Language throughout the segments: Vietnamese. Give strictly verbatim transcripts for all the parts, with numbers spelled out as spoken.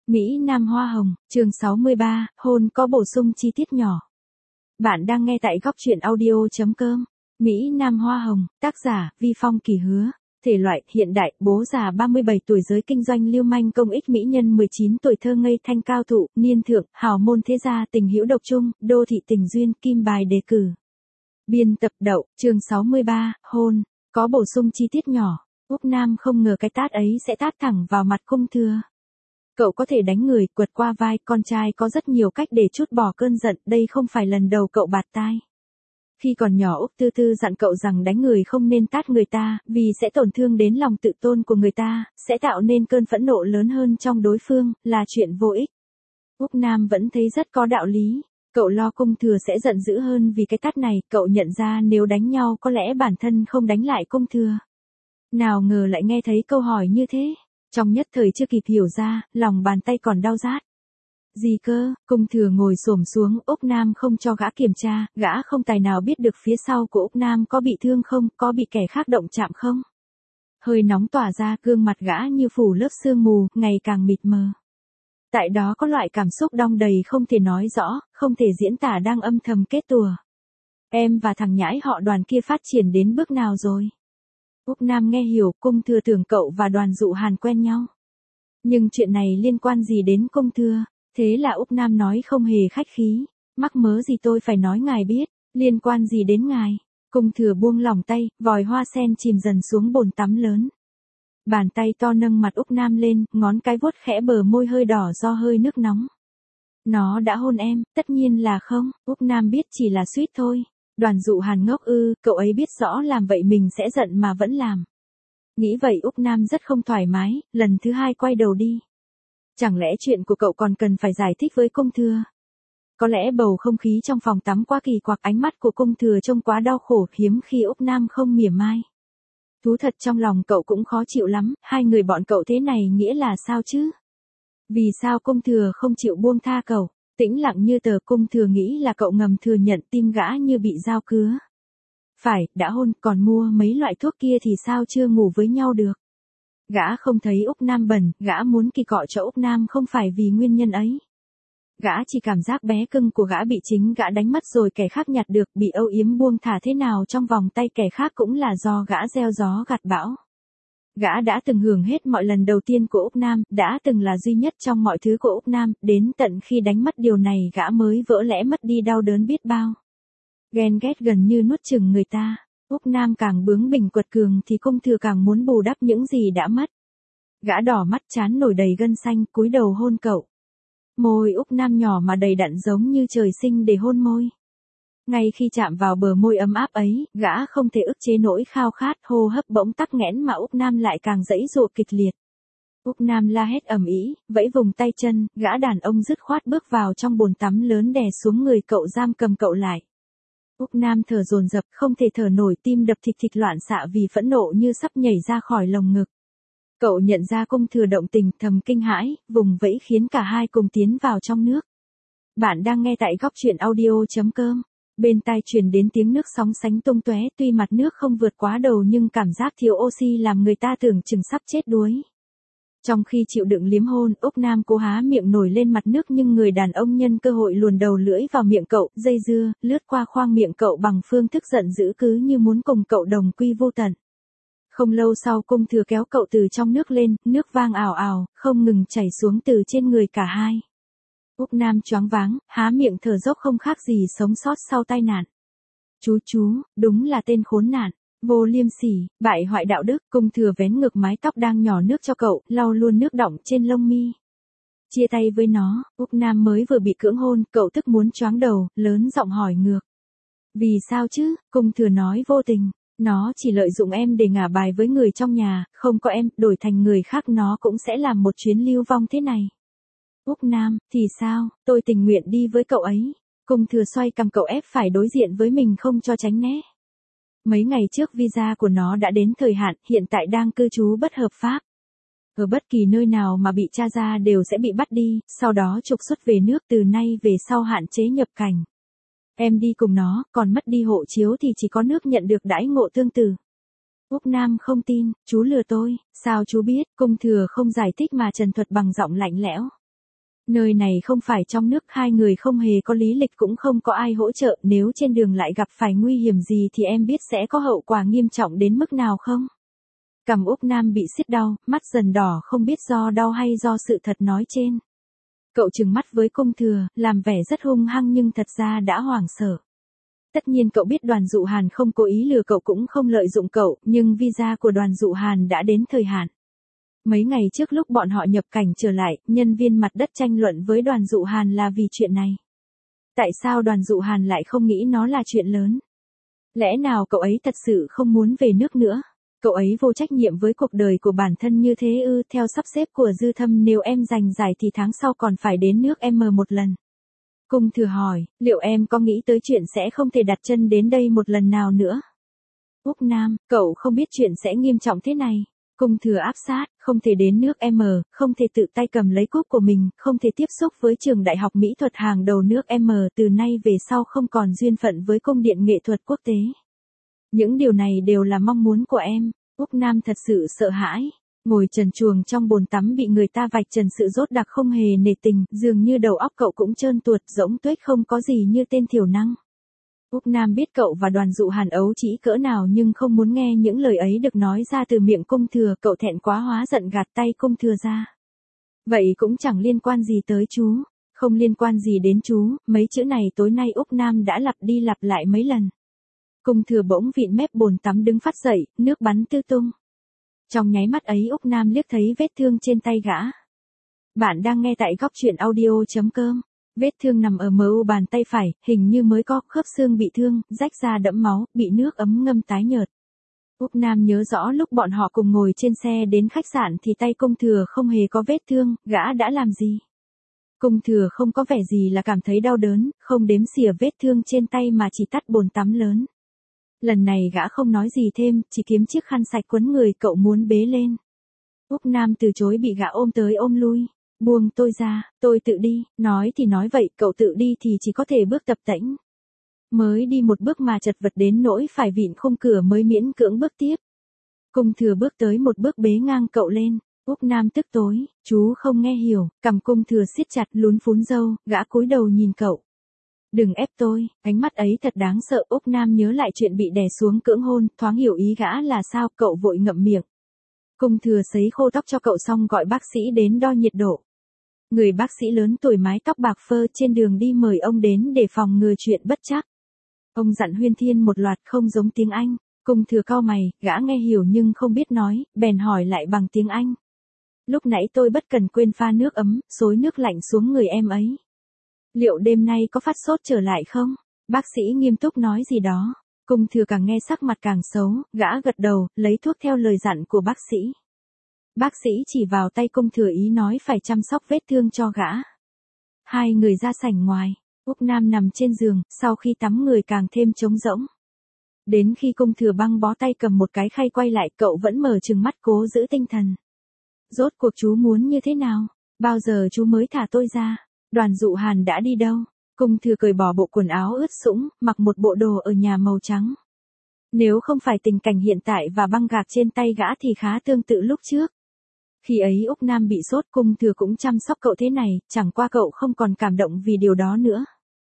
Mỹ Nam Hoa Hồng, chương sáu mươi ba, hôn có bổ sung chi tiết nhỏ. Bạn đang nghe tại góc truyện audio.com. Mỹ Nam Hoa Hồng, tác giả, Vi Phong Kỳ Hứa. Thể loại, hiện đại, bố già ba mươi bảy tuổi giới kinh doanh lưu manh công ích mỹ nhân mười chín tuổi thơ ngây thanh cao thụ, niên thượng, hào môn thế gia tình hữu độc trung, đô thị tình duyên, kim bài đề cử. Biên tập Đậu, chương sáu mươi ba, hôn, có bổ sung chi tiết nhỏ. Úc Nam không ngờ cái tát ấy sẽ tát thẳng vào mặt Cung Thừa. Cậu có thể đánh người, quật qua vai, con trai có rất nhiều cách để trút bỏ cơn giận, đây không phải lần đầu cậu bạt tai. Khi còn nhỏ Úc Tư Tư dặn cậu rằng đánh người không nên tát người ta, vì sẽ tổn thương đến lòng tự tôn của người ta, sẽ tạo nên cơn phẫn nộ lớn hơn trong đối phương, là chuyện vô ích. Úc Nam vẫn thấy rất có đạo lý. Cậu lo Cung Thừa sẽ giận dữ hơn vì cái tát này, cậu nhận ra nếu đánh nhau có lẽ bản thân không đánh lại Cung Thừa. Nào ngờ lại nghe thấy câu hỏi như thế. Trong nhất thời chưa kịp hiểu ra, lòng bàn tay còn đau rát. Gì cơ, Cung Thừa ngồi xổm xuống, Úc Nam không cho gã kiểm tra, gã không tài nào biết được phía sau của Úc Nam có bị thương không, có bị kẻ khác động chạm không. Hơi nóng tỏa ra, gương mặt gã như phủ lớp sương mù, ngày càng mịt mờ. Tại đó có loại cảm xúc đong đầy không thể nói rõ, không thể diễn tả đang âm thầm kết tùa. Em và thằng nhãi họ Đoàn kia phát triển đến bước nào rồi? Úc Nam nghe hiểu, Cung Thừa tưởng cậu và Đoàn Dụ Hàn quen nhau. Nhưng chuyện này liên quan gì đến Cung Thừa? Thế là Úc Nam nói không hề khách khí. Mắc mớ gì tôi phải nói ngài biết, liên quan gì đến ngài? Cung Thừa buông lỏng tay, vòi hoa sen chìm dần xuống bồn tắm lớn. Bàn tay to nâng mặt Úc Nam lên, ngón cái vuốt khẽ bờ môi hơi đỏ do hơi nước nóng. Nó đã hôn em, tất nhiên là không, Úc Nam biết chỉ là suýt thôi. Đoàn Dụ Hàn ngốc ư, cậu ấy biết rõ làm vậy mình sẽ giận mà vẫn làm. Nghĩ vậy Úc Nam rất không thoải mái, lần thứ hai quay đầu đi. Chẳng lẽ chuyện của cậu còn cần phải giải thích với Cung Thừa? Có lẽ bầu không khí trong phòng tắm quá kỳ quặc, ánh mắt của Cung Thừa trông quá đau khổ, hiếm khi Úc Nam không mỉa mai. Thú thật trong lòng cậu cũng khó chịu lắm, hai người bọn cậu thế này nghĩa là sao chứ? Vì sao Cung Thừa không chịu buông tha cậu? Tĩnh lặng như tờ, Cung Thừa nghĩ là cậu ngầm thừa nhận, tim gã như bị dao cứa. Phải, đã hôn, còn mua mấy loại thuốc kia thì sao chưa ngủ với nhau được? Gã không thấy Úc Nam bẩn, gã muốn kỳ cọ cho Úc Nam không phải vì nguyên nhân ấy. Gã chỉ cảm giác bé cưng của gã bị chính gã đánh mất rồi kẻ khác nhặt được, bị âu yếm buông thả thế nào trong vòng tay kẻ khác cũng là do gã gieo gió gặt bão. Gã đã từng hưởng hết mọi lần đầu tiên của Úc Nam, đã từng là duy nhất trong mọi thứ của Úc Nam, đến tận khi đánh mất điều này gã mới vỡ lẽ mất đi đau đớn biết bao. Ghen ghét gần như nuốt chửng người ta, Úc Nam càng bướng bỉnh quật cường thì Cung Thừa càng muốn bù đắp những gì đã mất. Gã đỏ mắt trán nổi đầy gân xanh, cúi đầu hôn cậu. Môi Úc Nam nhỏ mà đầy đặn giống như trời sinh để hôn môi. Ngay khi chạm vào bờ môi ấm áp ấy, gã không thể ức chế nỗi khao khát, hô hấp bỗng tắc nghẽn mà Úc Nam lại càng giãy giụa kịch liệt. Úc Nam la hét ầm ĩ, vẫy vùng tay chân, gã đàn ông dứt khoát bước vào trong bồn tắm lớn đè xuống người cậu, giam cầm cậu lại. Úc Nam thở dồn dập, không thể thở nổi, tim đập thịch thịch loạn xạ vì phẫn nộ như sắp nhảy ra khỏi lồng ngực. Cậu nhận ra Cung Thừa động tình, thầm kinh hãi, vùng vẫy khiến cả hai cùng tiến vào trong nước. Bạn đang nghe tại góc truyện audio.com. Bên tai truyền đến tiếng nước sóng sánh tung tóe, tuy mặt nước không vượt quá đầu nhưng cảm giác thiếu oxy làm người ta tưởng chừng sắp chết đuối. Trong khi chịu đựng liếm hôn, Úc Nam cố há miệng nổi lên mặt nước nhưng người đàn ông nhân cơ hội luồn đầu lưỡi vào miệng cậu, dây dưa, lướt qua khoang miệng cậu bằng phương thức giận dữ cứ như muốn cùng cậu đồng quy vô tận. Không lâu sau Cung Thừa kéo cậu từ trong nước lên, nước vang ào ào, không ngừng chảy xuống từ trên người cả hai. Úc Nam choáng váng, há miệng thở dốc không khác gì sống sót sau tai nạn. Chú chú, đúng là tên khốn nạn, vô liêm sỉ, bại hoại đạo đức. Cung Thừa vén ngược mái tóc đang nhỏ nước cho cậu, lau luôn nước đọng trên lông mi. Chia tay với nó, Úc Nam mới vừa bị cưỡng hôn, cậu tức muốn choáng đầu, lớn giọng hỏi ngược. Vì sao chứ? Cung Thừa nói vô tình. Nó chỉ lợi dụng em để ngả bài với người trong nhà, không có em, đổi thành người khác nó cũng sẽ làm một chuyến lưu vong thế này. Úc Nam, thì sao, tôi tình nguyện đi với cậu ấy. Cung Thừa xoay cằm, cậu ép phải đối diện với mình không cho tránh né. Mấy ngày trước visa của nó đã đến thời hạn, hiện tại đang cư trú bất hợp pháp. Ở bất kỳ nơi nào mà bị tra ra đều sẽ bị bắt đi, sau đó trục xuất về nước, từ nay về sau hạn chế nhập cảnh. Em đi cùng nó, còn mất đi hộ chiếu thì chỉ có nước nhận được đãi ngộ tương tự. Úc Nam không tin, chú lừa tôi, sao chú biết? Cung Thừa không giải thích mà trần thuật bằng giọng lạnh lẽo. Nơi này không phải trong nước, hai người không hề có lý lịch cũng không có ai hỗ trợ, nếu trên đường lại gặp phải nguy hiểm gì thì em biết sẽ có hậu quả nghiêm trọng đến mức nào không? Cằm Úc Nam bị siết đau, mắt dần đỏ không biết do đau hay do sự thật nói trên. Cậu trừng mắt với Cung Thừa, làm vẻ rất hung hăng nhưng thật ra đã hoảng sợ. Tất nhiên cậu biết Đoàn Dụ Hàn không cố ý lừa cậu cũng không lợi dụng cậu, nhưng visa của Đoàn Dụ Hàn đã đến thời hạn. Mấy ngày trước lúc bọn họ nhập cảnh trở lại, nhân viên mặt đất tranh luận với Đoàn Dụ Hàn là vì chuyện này. Tại sao Đoàn Dụ Hàn lại không nghĩ nó là chuyện lớn? Lẽ nào cậu ấy thật sự không muốn về nước nữa? Cậu ấy vô trách nhiệm với cuộc đời của bản thân như thế ư? Theo sắp xếp của Dư Thâm, nếu em giành giải thì tháng sau còn phải đến nước M một lần. Cung Thừa hỏi, liệu em có nghĩ tới chuyện sẽ không thể đặt chân đến đây một lần nào nữa? Úc Nam, cậu không biết chuyện sẽ nghiêm trọng thế này. Cung Thừa áp sát, không thể đến nước M, không thể tự tay cầm lấy cúp của mình, không thể tiếp xúc với trường đại học mỹ thuật hàng đầu nước M, từ nay về sau không còn duyên phận với cung điện nghệ thuật quốc tế. Những điều này đều là mong muốn của em. Úc Nam thật sự sợ hãi. Ngồi trần truồng trong bồn tắm bị người ta vạch trần sự dốt đặc không hề nể tình, dường như đầu óc cậu cũng trơn tuột, rỗng tuếch không có gì như tên thiểu năng. Úc Nam biết cậu và Đoàn Dụ Hàn ấu trĩ cỡ nào nhưng không muốn nghe những lời ấy được nói ra từ miệng Cung Thừa, cậu thẹn quá hóa giận gạt tay Cung Thừa ra. Vậy cũng chẳng liên quan gì tới chú, không liên quan gì đến chú, mấy chữ này tối nay Úc Nam đã lặp đi lặp lại mấy lần. Cung Thừa bỗng vịn mép bồn tắm đứng phát dậy, nước bắn tứ tung. Trong nháy mắt ấy Úc Nam liếc thấy vết thương trên tay gã. Bạn đang nghe tại góc truyện audio chấm com. Vết thương nằm ở mu bàn tay phải, hình như mới có, khớp xương bị thương, rách ra đẫm máu, bị nước ấm ngâm tái nhợt. Úc Nam nhớ rõ lúc bọn họ cùng ngồi trên xe đến khách sạn thì tay Cung Thừa không hề có vết thương, gã đã làm gì? Cung Thừa không có vẻ gì là cảm thấy đau đớn, không đếm xỉa vết thương trên tay mà chỉ tắt bồn tắm lớn. Lần này gã không nói gì thêm, chỉ kiếm chiếc khăn sạch quấn người cậu muốn bế lên. Úc Nam từ chối bị gã ôm tới ôm lui. Buông tôi ra, tôi tự đi, nói thì nói vậy, cậu tự đi thì chỉ có thể bước tập tễnh. Mới đi một bước mà chật vật đến nỗi phải vịn khung cửa mới miễn cưỡng bước tiếp. Cung Thừa bước tới một bước bế ngang cậu lên. Úc Nam tức tối, chú không nghe hiểu, cằm Cung Thừa siết chặt lún phún râu, gã cúi đầu nhìn cậu. Đừng ép tôi, ánh mắt ấy thật đáng sợ. Úc Nam nhớ lại chuyện bị đè xuống cưỡng hôn, thoáng hiểu ý gã là sao, cậu vội ngậm miệng. Cung Thừa sấy khô tóc cho cậu xong gọi bác sĩ đến đo nhiệt độ. Người bác sĩ lớn tuổi mái tóc bạc phơ trên đường đi mời ông đến để phòng ngừa chuyện bất trắc. Ông dặn huyên thiên một loạt không giống tiếng Anh. Cung Thừa cau mày, gã nghe hiểu nhưng không biết nói, bèn hỏi lại bằng tiếng Anh. Lúc nãy tôi bất cần quên pha nước ấm, xối nước lạnh xuống người em ấy. Liệu đêm nay có phát sốt trở lại không? Bác sĩ nghiêm túc nói gì đó. Cung Thừa càng nghe sắc mặt càng xấu, gã gật đầu, lấy thuốc theo lời dặn của bác sĩ. Bác sĩ chỉ vào tay Cung Thừa ý nói phải chăm sóc vết thương cho gã. Hai người ra sảnh ngoài, Úc Nam nằm trên giường, sau khi tắm người càng thêm trống rỗng. Đến khi Cung Thừa băng bó tay cầm một cái khay quay lại, cậu vẫn mở trừng mắt cố giữ tinh thần. Rốt cuộc chú muốn như thế nào? Bao giờ chú mới thả tôi ra? Đoàn Dụ Hàn đã đi đâu? Cung Thừa cởi bỏ bộ quần áo ướt sũng, mặc một bộ đồ ở nhà màu trắng. Nếu không phải tình cảnh hiện tại và băng gạc trên tay gã thì khá tương tự lúc trước. Khi ấy Úc Nam bị sốt, Cung Thừa cũng chăm sóc cậu thế này, chẳng qua cậu không còn cảm động vì điều đó nữa.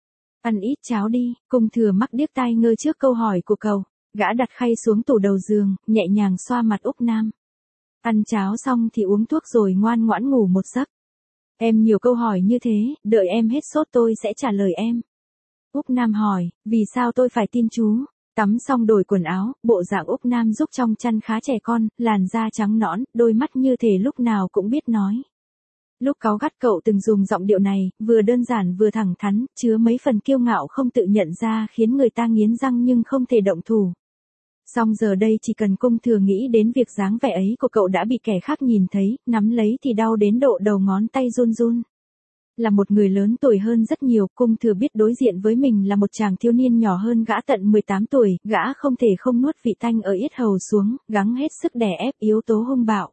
Ăn ít cháo đi, Cung Thừa mắc điếc tai ngơ trước câu hỏi của cậu. Gã đặt khay xuống tủ đầu giường, nhẹ nhàng xoa mặt Úc Nam. Ăn cháo xong thì uống thuốc rồi ngoan ngoãn ngủ một giấc. Em nhiều câu hỏi như thế, đợi em hết sốt tôi sẽ trả lời em. Úc Nam hỏi, vì sao tôi phải tin chú? Tắm xong đổi quần áo, bộ dạng Úc Nam giúp trong chăn khá trẻ con, làn da trắng nõn, đôi mắt như thể lúc nào cũng biết nói. Lúc cáu gắt cậu từng dùng giọng điệu này, vừa đơn giản vừa thẳng thắn, chứa mấy phần kiêu ngạo không tự nhận ra khiến người ta nghiến răng nhưng không thể động thủ. Song giờ đây chỉ cần Cung Thừa nghĩ đến việc dáng vẻ ấy của cậu đã bị kẻ khác nhìn thấy, nắm lấy thì đau đến độ đầu ngón tay run run. Là một người lớn tuổi hơn rất nhiều, Cung Thừa biết đối diện với mình là một chàng thiếu niên nhỏ hơn gã tận mười tám tuổi, gã không thể không nuốt vị tanh ở yết hầu xuống, gắng hết sức đè ép yếu tố hung bạo.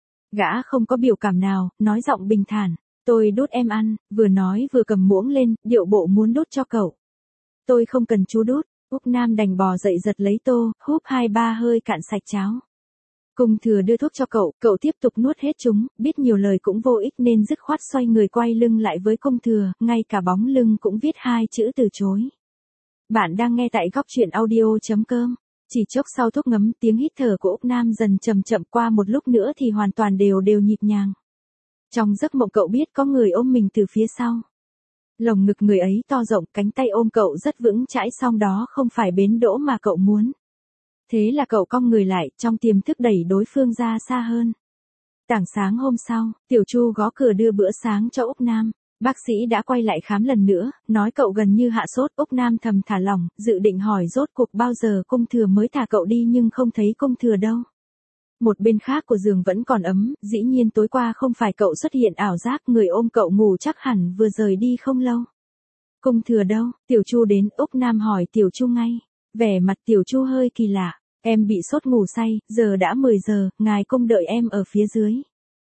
Gã không có biểu cảm nào, nói giọng bình thản, tôi đút em ăn, vừa nói vừa cầm muỗng lên, điệu bộ muốn đút cho cậu. Tôi không cần chú đút. Úc Nam đành bò dậy giật lấy tô, húp hai ba hơi cạn sạch cháo. Cung Thừa đưa thuốc cho cậu, cậu tiếp tục nuốt hết chúng, biết nhiều lời cũng vô ích nên dứt khoát xoay người quay lưng lại với Cung Thừa, ngay cả bóng lưng cũng viết hai chữ từ chối. Bạn đang nghe tại góc truyện audio.com. Chỉ chốc sau thuốc ngấm, tiếng hít thở của Úc Nam dần chậm chậm, qua một lúc nữa thì hoàn toàn đều đều nhịp nhàng. Trong giấc mộng cậu biết có người ôm mình từ phía sau. Lồng ngực người ấy to rộng, cánh tay ôm cậu rất vững chãi, song đó không phải bến đỗ mà cậu muốn. Thế là cậu cong người lại, trong tiềm thức đẩy đối phương ra xa hơn. Tảng sáng hôm sau, Tiểu Chu gõ cửa đưa bữa sáng cho Úc Nam. Bác sĩ đã quay lại khám lần nữa, nói cậu gần như hạ sốt. Úc Nam thầm thả lỏng, dự định hỏi rốt cuộc bao giờ Cung Thừa mới thả cậu đi, nhưng không thấy Cung Thừa đâu. Một bên khác của giường vẫn còn ấm, dĩ nhiên tối qua không phải cậu xuất hiện ảo giác, người ôm cậu ngủ chắc hẳn vừa rời đi không lâu. Cung Thừa đâu? Tiểu Chu đến, Úc Nam hỏi Tiểu Chu ngay. Vẻ mặt Tiểu Chu hơi kỳ lạ. Em bị sốt ngủ say, giờ đã mười giờ, ngài Cung đợi em ở phía dưới.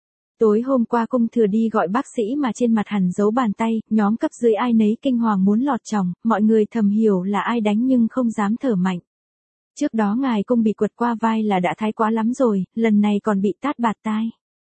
Tối hôm qua Cung Thừa đi gọi bác sĩ mà trên mặt hẳn giấu bàn tay, nhóm cấp dưới ai nấy kinh hoàng muốn lọt chồng, mọi người thầm hiểu là ai đánh nhưng không dám thở mạnh. Trước đó ngài Cung bị quật qua vai là đã thái quá lắm rồi, lần này còn bị tát bạt tai.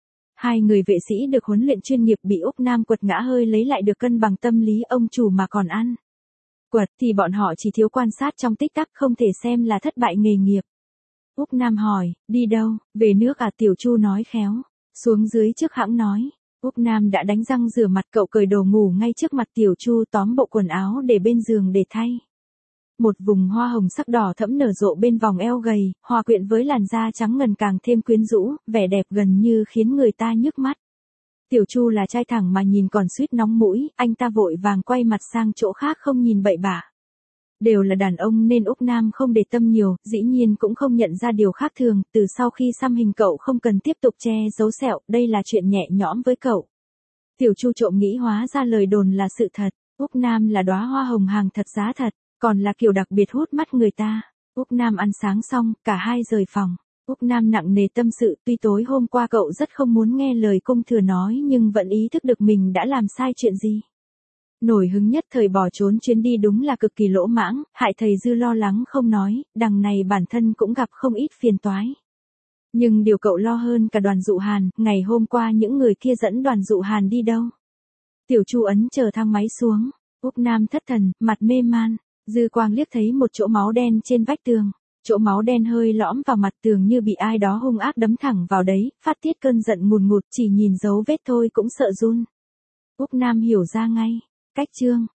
Hai người vệ sĩ được huấn luyện chuyên nghiệp bị Úc Nam quật ngã hơi lấy lại được cân bằng tâm lý ông chủ mà còn ăn. Quật thì bọn họ chỉ thiếu quan sát trong tích tắc, không thể xem là thất bại nghề nghiệp. Úc Nam hỏi, đi đâu, về nước à? Tiểu Chu nói khéo, xuống dưới trước hãng nói. Úc Nam đã đánh răng rửa mặt, cậu cởi đồ ngủ ngay trước mặt Tiểu Chu, tóm bộ quần áo để bên giường để thay. Một vùng hoa hồng sắc đỏ thẫm nở rộ bên vòng eo gầy, hòa quyện với làn da trắng ngần càng thêm quyến rũ, vẻ đẹp gần như khiến người ta nhức mắt. Tiểu Chu là trai thẳng mà nhìn còn suýt nóng mũi, anh ta vội vàng quay mặt sang chỗ khác không nhìn bậy bạ. Đều là đàn ông nên Úc Nam không để tâm nhiều, dĩ nhiên cũng không nhận ra điều khác thường, từ sau khi xăm hình cậu không cần tiếp tục che giấu sẹo, đây là chuyện nhẹ nhõm với cậu. Tiểu Chu trộm nghĩ hóa ra lời đồn là sự thật, Úc Nam là đóa hoa hồng hàng thật giá thật, còn là kiểu đặc biệt hút mắt người ta. Úc Nam ăn sáng xong, cả hai rời phòng. Úc Nam nặng nề tâm sự, tuy tối hôm qua cậu rất không muốn nghe lời Cung Thừa nói nhưng vẫn ý thức được mình đã làm sai chuyện gì. Nổi hứng nhất thời bỏ trốn chuyến đi đúng là cực kỳ lỗ mãng, hại thầy Dư lo lắng không nói, đằng này bản thân cũng gặp không ít phiền toái. Nhưng điều cậu lo hơn cả Đoàn Dụ Hàn, ngày hôm qua những người kia dẫn Đoàn Dụ Hàn đi đâu? Tiểu Chu ấn chờ thang máy xuống, Úc Nam thất thần, mặt mê man, dư quang liếc thấy một chỗ máu đen trên vách tường. Chỗ máu đen hơi lõm vào mặt tường như bị ai đó hung ác đấm thẳng vào đấy, phát tiết cơn giận ngùn ngụt, chỉ nhìn dấu vết thôi cũng sợ run. Úc Nam hiểu ra ngay. Cách chương